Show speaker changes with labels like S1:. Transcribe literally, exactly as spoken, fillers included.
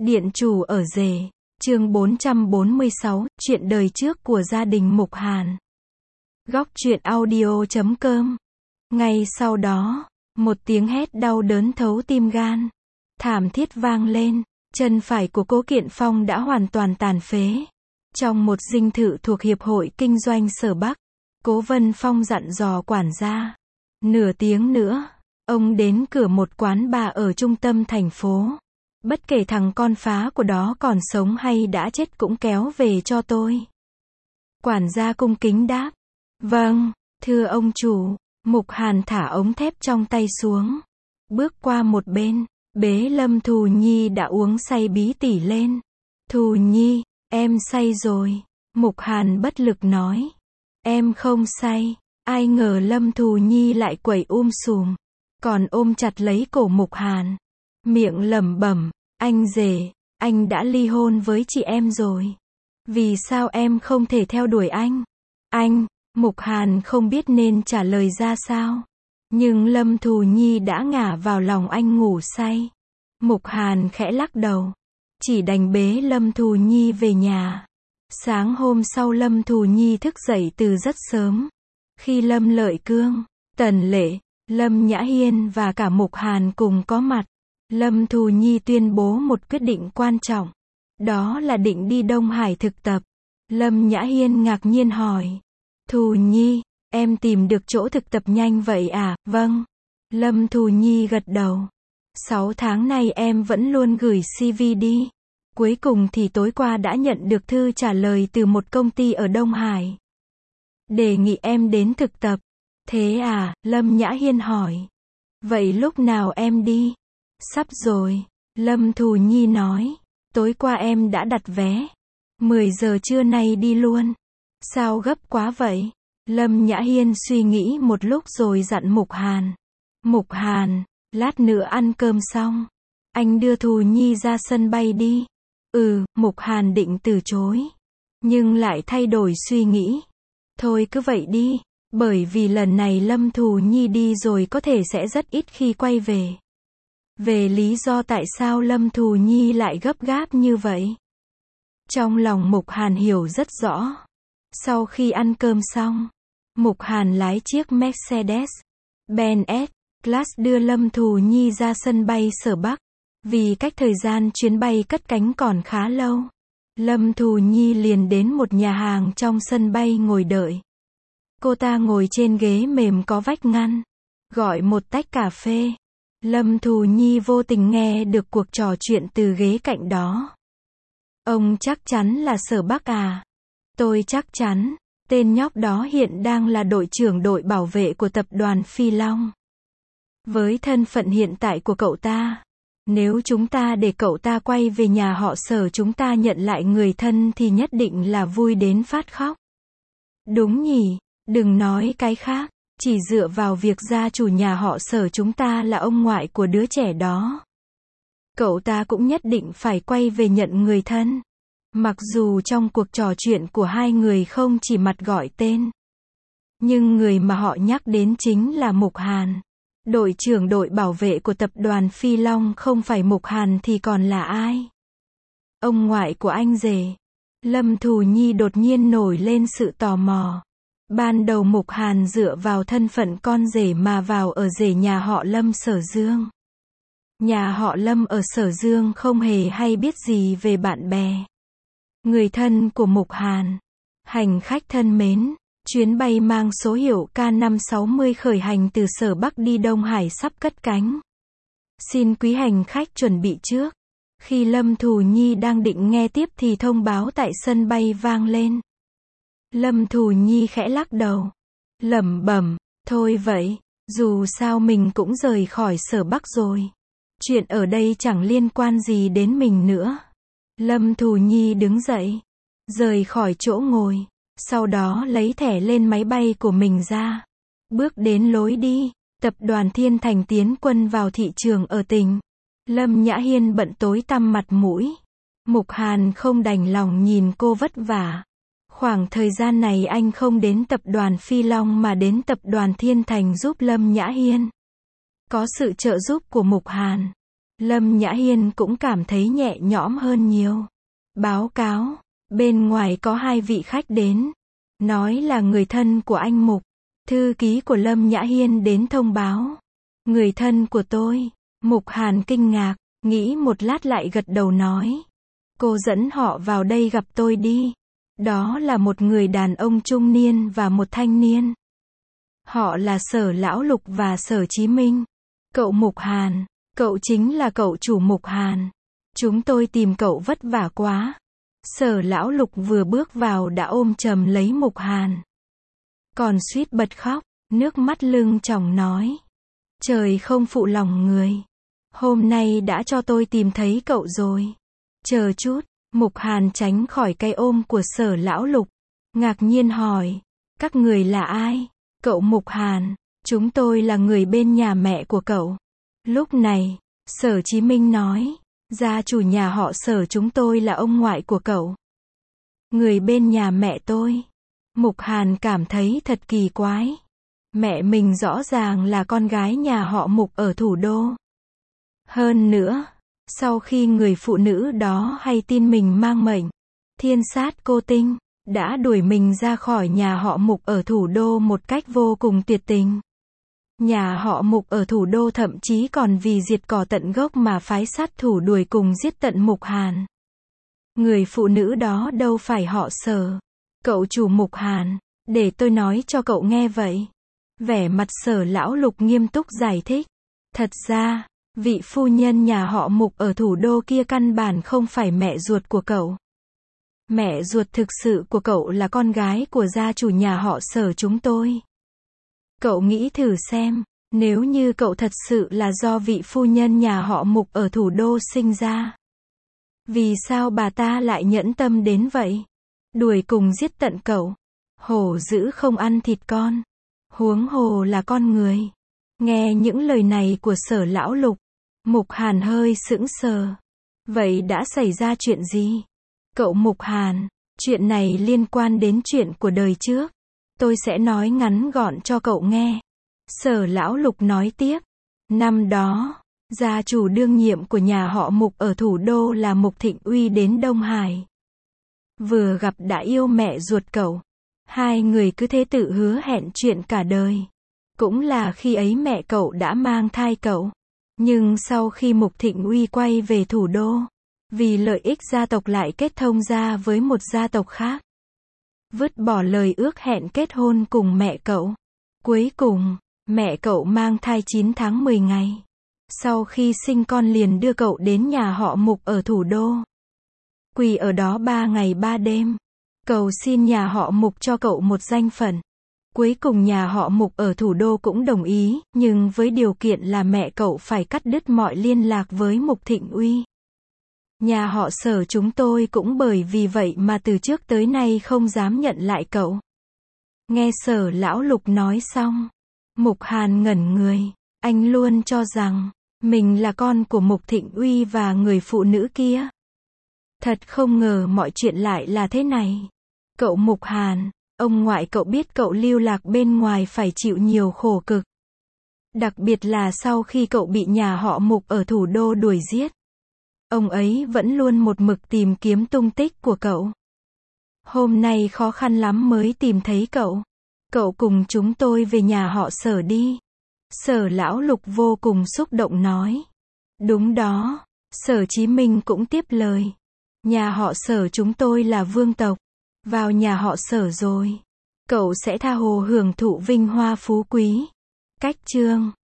S1: Điện chủ ở rể, chương bốn trăm bốn mươi sáu, chuyện đời trước của gia đình Mục Hàn. Góc truyện audio chấm com. Ngay sau đó, một tiếng hét đau đớn thấu tim gan, thảm thiết vang lên, chân phải của Cố Kiện Phong đã hoàn toàn tàn phế. Trong một dinh thự thuộc Hiệp hội Kinh doanh Sở Bắc, Cố Vân Phong dặn dò quản gia. Nửa tiếng nữa, ông đến cửa một quán bar ở trung tâm thành phố. Bất kể thằng con phá của đó còn sống hay đã chết cũng kéo về cho tôi. Quản gia cung kính đáp. Vâng, thưa ông chủ. Mục Hàn thả ống thép trong tay xuống. Bước qua một bên, bế Lâm Thù Nhi đã uống say bí tỉ lên. Thù Nhi, em say rồi. Mục Hàn bất lực nói. Em không say. Ai ngờ Lâm Thù Nhi lại quẩy um sùm, còn ôm chặt lấy cổ Mục Hàn. Miệng lẩm bẩm, anh rể, anh đã ly hôn với chị em rồi. Vì sao em không thể theo đuổi anh? Anh, Mục Hàn không biết nên trả lời ra sao. Nhưng Lâm Thù Nhi đã ngả vào lòng anh ngủ say. Mục Hàn khẽ lắc đầu, chỉ đành bế Lâm Thù Nhi về nhà. Sáng hôm sau Lâm Thù Nhi thức dậy từ rất sớm. Khi Lâm Lợi Cương, Tần Lệ, Lâm Nhã Hiên và cả Mục Hàn cùng có mặt, Lâm Thù Nhi tuyên bố một quyết định quan trọng. Đó là định đi Đông Hải thực tập. Lâm Nhã Hiên ngạc nhiên hỏi. Thù Nhi, em tìm được chỗ thực tập nhanh vậy à? Vâng. Lâm Thù Nhi gật đầu. Sáu tháng nay em vẫn luôn gửi xê vê đi. Cuối cùng thì tối qua đã nhận được thư trả lời từ một công ty ở Đông Hải. Đề nghị em đến thực tập. Thế à? Lâm Nhã Hiên hỏi. Vậy lúc nào em đi? Sắp rồi. Lâm Thù Nhi nói. Tối qua em đã đặt vé. mười giờ trưa nay đi luôn. Sao gấp quá vậy? Lâm Nhã Hiên suy nghĩ một lúc rồi dặn Mục Hàn. Mục Hàn, lát nữa ăn cơm xong, anh đưa Thù Nhi ra sân bay đi. Ừ, Mục Hàn định từ chối, nhưng lại thay đổi suy nghĩ. Thôi cứ vậy đi, bởi vì lần này Lâm Thù Nhi đi rồi có thể sẽ rất ít khi quay về. Về lý do tại sao Lâm Thù Nhi lại gấp gáp như vậy, trong lòng Mục Hàn hiểu rất rõ. Sau khi ăn cơm xong, Mục Hàn lái chiếc Mercedes-Benz S-Class đưa Lâm Thù Nhi ra sân bay Sở Bắc. Vì cách thời gian chuyến bay cất cánh còn khá lâu, Lâm Thù Nhi liền đến một nhà hàng trong sân bay ngồi đợi. Cô ta ngồi trên ghế mềm có vách ngăn, gọi một tách cà phê. Lâm Thù Nhi vô tình nghe được cuộc trò chuyện từ ghế cạnh đó. Ông chắc chắn là Sở Bắc à? Tôi chắc chắn, tên nhóc đó hiện đang là đội trưởng đội bảo vệ của tập đoàn Phi Long. Với thân phận hiện tại của cậu ta, nếu chúng ta để cậu ta quay về nhà họ Sở chúng ta nhận lại người thân thì nhất định là vui đến phát khóc. Đúng nhỉ, đừng nói cái khác, chỉ dựa vào việc gia chủ nhà họ Sở chúng ta là ông ngoại của đứa trẻ đó, cậu ta cũng nhất định phải quay về nhận người thân. Mặc dù trong cuộc trò chuyện của hai người không chỉ mặt gọi tên, nhưng người mà họ nhắc đến chính là Mục Hàn. Đội trưởng đội bảo vệ của tập đoàn Phi Long không phải Mục Hàn thì còn là ai? Ông ngoại của anh rể. Lâm Thù Nhi đột nhiên nổi lên sự tò mò. Ban đầu Mục Hàn dựa vào thân phận con rể mà vào ở rể nhà họ Lâm Sở Dương. Nhà họ Lâm ở Sở Dương không hề hay biết gì về bạn bè, người thân của Mục Hàn. Hành khách thân mến, chuyến bay mang số hiệu K năm sáu không khởi hành từ Sở Bắc đi Đông Hải sắp cất cánh. Xin quý hành khách chuẩn bị trước. Khi Lâm Thù Nhi đang định nghe tiếp thì thông báo tại sân bay vang lên. Lâm Thù Nhi khẽ lắc đầu, lẩm bẩm, thôi vậy, dù sao mình cũng rời khỏi Sở Bắc rồi. Chuyện ở đây chẳng liên quan gì đến mình nữa. Lâm Thù Nhi đứng dậy, rời khỏi chỗ ngồi, sau đó lấy thẻ lên máy bay của mình ra, bước đến lối đi. Tập đoàn Thiên Thành tiến quân vào thị trường ở tỉnh. Lâm Nhã Hiên bận tối tăm mặt mũi. Mục Hàn không đành lòng nhìn cô vất vả. Khoảng thời gian này anh không đến tập đoàn Phi Long mà đến tập đoàn Thiên Thành giúp Lâm Nhã Hiên. Có sự trợ giúp của Mục Hàn, Lâm Nhã Hiên cũng cảm thấy nhẹ nhõm hơn nhiều. Báo cáo, bên ngoài có hai vị khách đến. Nói là người thân của anh Mục. Thư ký của Lâm Nhã Hiên đến thông báo. Người thân của tôi. Mục Hàn kinh ngạc, nghĩ một lát lại gật đầu nói. Cô dẫn họ vào đây gặp tôi đi. Đó là một người đàn ông trung niên và một thanh niên. Họ là Sở Lão Lục và Sở Chí Minh. Cậu Mục Hàn, cậu chính là cậu chủ Mục Hàn. Chúng tôi tìm cậu vất vả quá. Sở Lão Lục vừa bước vào đã ôm chầm lấy Mục Hàn. Còn suýt bật khóc, nước mắt lưng tròng nói. Trời không phụ lòng người. Hôm nay đã cho tôi tìm thấy cậu rồi. Chờ chút, Mục Hàn tránh khỏi cái ôm của Sở Lão Lục. Ngạc nhiên hỏi, các người là ai? Cậu Mục Hàn, chúng tôi là người bên nhà mẹ của cậu. Lúc này, Sở Chí Minh nói, gia chủ nhà họ Sở chúng tôi là ông ngoại của cậu. Người bên nhà mẹ tôi. Mục Hàn cảm thấy thật kỳ quái. Mẹ mình rõ ràng là con gái nhà họ Mục ở thủ đô. Hơn nữa, sau khi người phụ nữ đó hay tin mình mang mệnh thiên sát cô tinh, đã đuổi mình ra khỏi nhà họ Mục ở thủ đô một cách vô cùng tuyệt tình. Nhà họ Mục ở thủ đô thậm chí còn vì diệt cỏ tận gốc mà phái sát thủ đuổi cùng giết tận Mục Hàn. Người phụ nữ đó đâu phải họ Sở. Cậu chủ Mục Hàn, để tôi nói cho cậu nghe vậy. Vẻ mặt Sở Lão Lục nghiêm túc giải thích. Thật ra, vị phu nhân nhà họ Mục ở thủ đô kia căn bản không phải mẹ ruột của cậu. Mẹ ruột thực sự của cậu là con gái của gia chủ nhà họ Sở chúng tôi. Cậu nghĩ thử xem, nếu như cậu thật sự là do vị phu nhân nhà họ Mục ở thủ đô sinh ra. Vì sao bà ta lại nhẫn tâm đến vậy? Đuổi cùng giết tận cậu. Hổ dữ không ăn thịt con. Huống hồ là con người. Nghe những lời này của Sở Lão Lục, Mục Hàn hơi sững sờ. Vậy đã xảy ra chuyện gì? Cậu Mục Hàn, chuyện này liên quan đến chuyện của đời trước. Tôi sẽ nói ngắn gọn cho cậu nghe. Sở Lão Lục nói tiếp. Năm đó, gia chủ đương nhiệm của nhà họ Mục ở thủ đô là Mục Thịnh Uy đến Đông Hải. Vừa gặp đã yêu mẹ ruột cậu. Hai người cứ thế tự hứa hẹn chuyện cả đời. Cũng là khi ấy mẹ cậu đã mang thai cậu. Nhưng sau khi Mục Thịnh Uy quay về thủ đô, vì lợi ích gia tộc lại kết thông gia với một gia tộc khác. Vứt bỏ lời ước hẹn kết hôn cùng mẹ cậu. Cuối cùng, mẹ cậu mang thai chín tháng mười ngày. Sau khi sinh con liền đưa cậu đến nhà họ Mục ở thủ đô. Quỳ ở đó ba ngày ba đêm. Cầu xin nhà họ Mục cho cậu một danh phận. Cuối cùng nhà họ Mục ở thủ đô cũng đồng ý, nhưng với điều kiện là mẹ cậu phải cắt đứt mọi liên lạc với Mục Thịnh Uy. Nhà họ Sở chúng tôi cũng bởi vì vậy mà từ trước tới nay không dám nhận lại cậu. Nghe Sở Lão Lục nói xong, Mục Hàn ngẩn người. Anh luôn cho rằng mình là con của Mục Thịnh Uy và người phụ nữ kia. Thật không ngờ mọi chuyện lại là thế này. Cậu Mục Hàn, ông ngoại cậu biết cậu lưu lạc bên ngoài phải chịu nhiều khổ cực. Đặc biệt là sau khi cậu bị nhà họ Mục ở thủ đô đuổi giết. Ông ấy vẫn luôn một mực tìm kiếm tung tích của cậu. Hôm nay khó khăn lắm mới tìm thấy cậu. Cậu cùng chúng tôi về nhà họ Sở đi. Sở Lão Lục vô cùng xúc động nói. Đúng đó. Sở Chí Minh cũng tiếp lời. Nhà họ Sở chúng tôi là vương tộc. Vào nhà họ Sở rồi, cậu sẽ tha hồ hưởng thụ vinh hoa phú quý. Cách chương